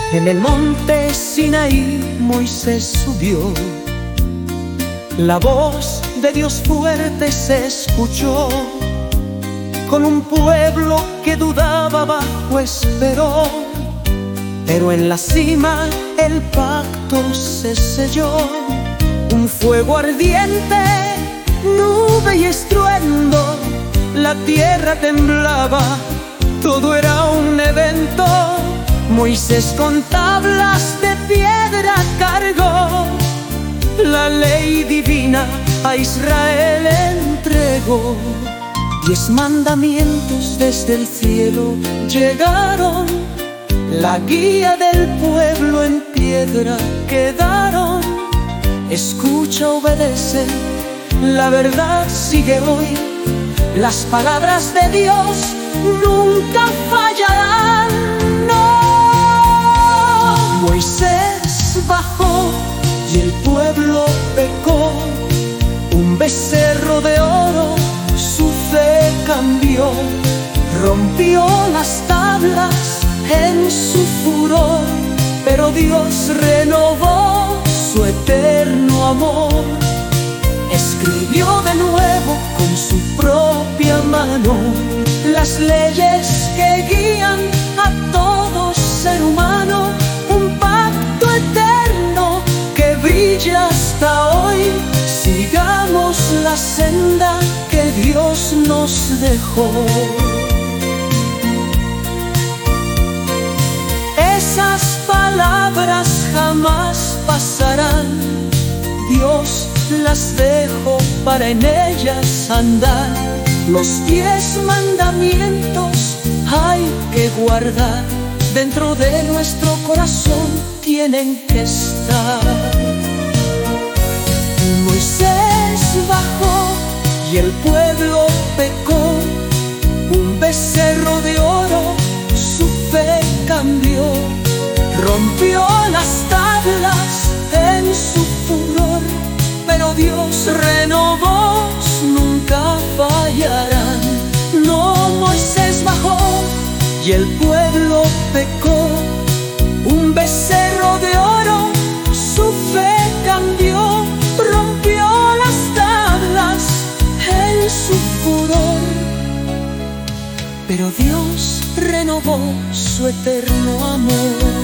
En el monte Sinaí Moisés subió, la voz de Dios fuerte se escuchó. Con un pueblo que dudaba bajo esperó, pero en la cima el pacto se selló. Un fuego ardiente, nube y estruendo, la tierra temblaba, todo era un evento. Moisés con tablas de piedra cargó, la ley divina a Israel entregó. 10 mandamientos desde el cielo llegaron, la guía del pueblo en piedra quedaron. Escucha, obedece, la verdad sigue hoy, las palabras de Dios nunca fallarán. Moisés bajó y el pueblo pecó, un becerro de oro su fe cambió, rompió las tablas en su furor, pero Dios renovó su eterno amor. Escribió de nuevo con su propia mano las leyes que guían a todo ser humano. Un pacto eterno que brilla hasta hoy. Sigamos la senda que Dios nos dejó. Esas palabras jamás pasarán, Dios las dejó para en ellas andar. Los 10 mandamientos hay que guardar, dentro de nuestro corazón tienen que estar. Moisés bajó y el pueblo pecó, un becerro de oro su fe cambió, rompió las tablas en su furor, pero Dios renovó, nunca fallarán. No, Moisés bajó y el pueblo pecó, un becerro de oro su fe cambió, rompió las tablas en su furor, pero Dios renovó su eterno amor.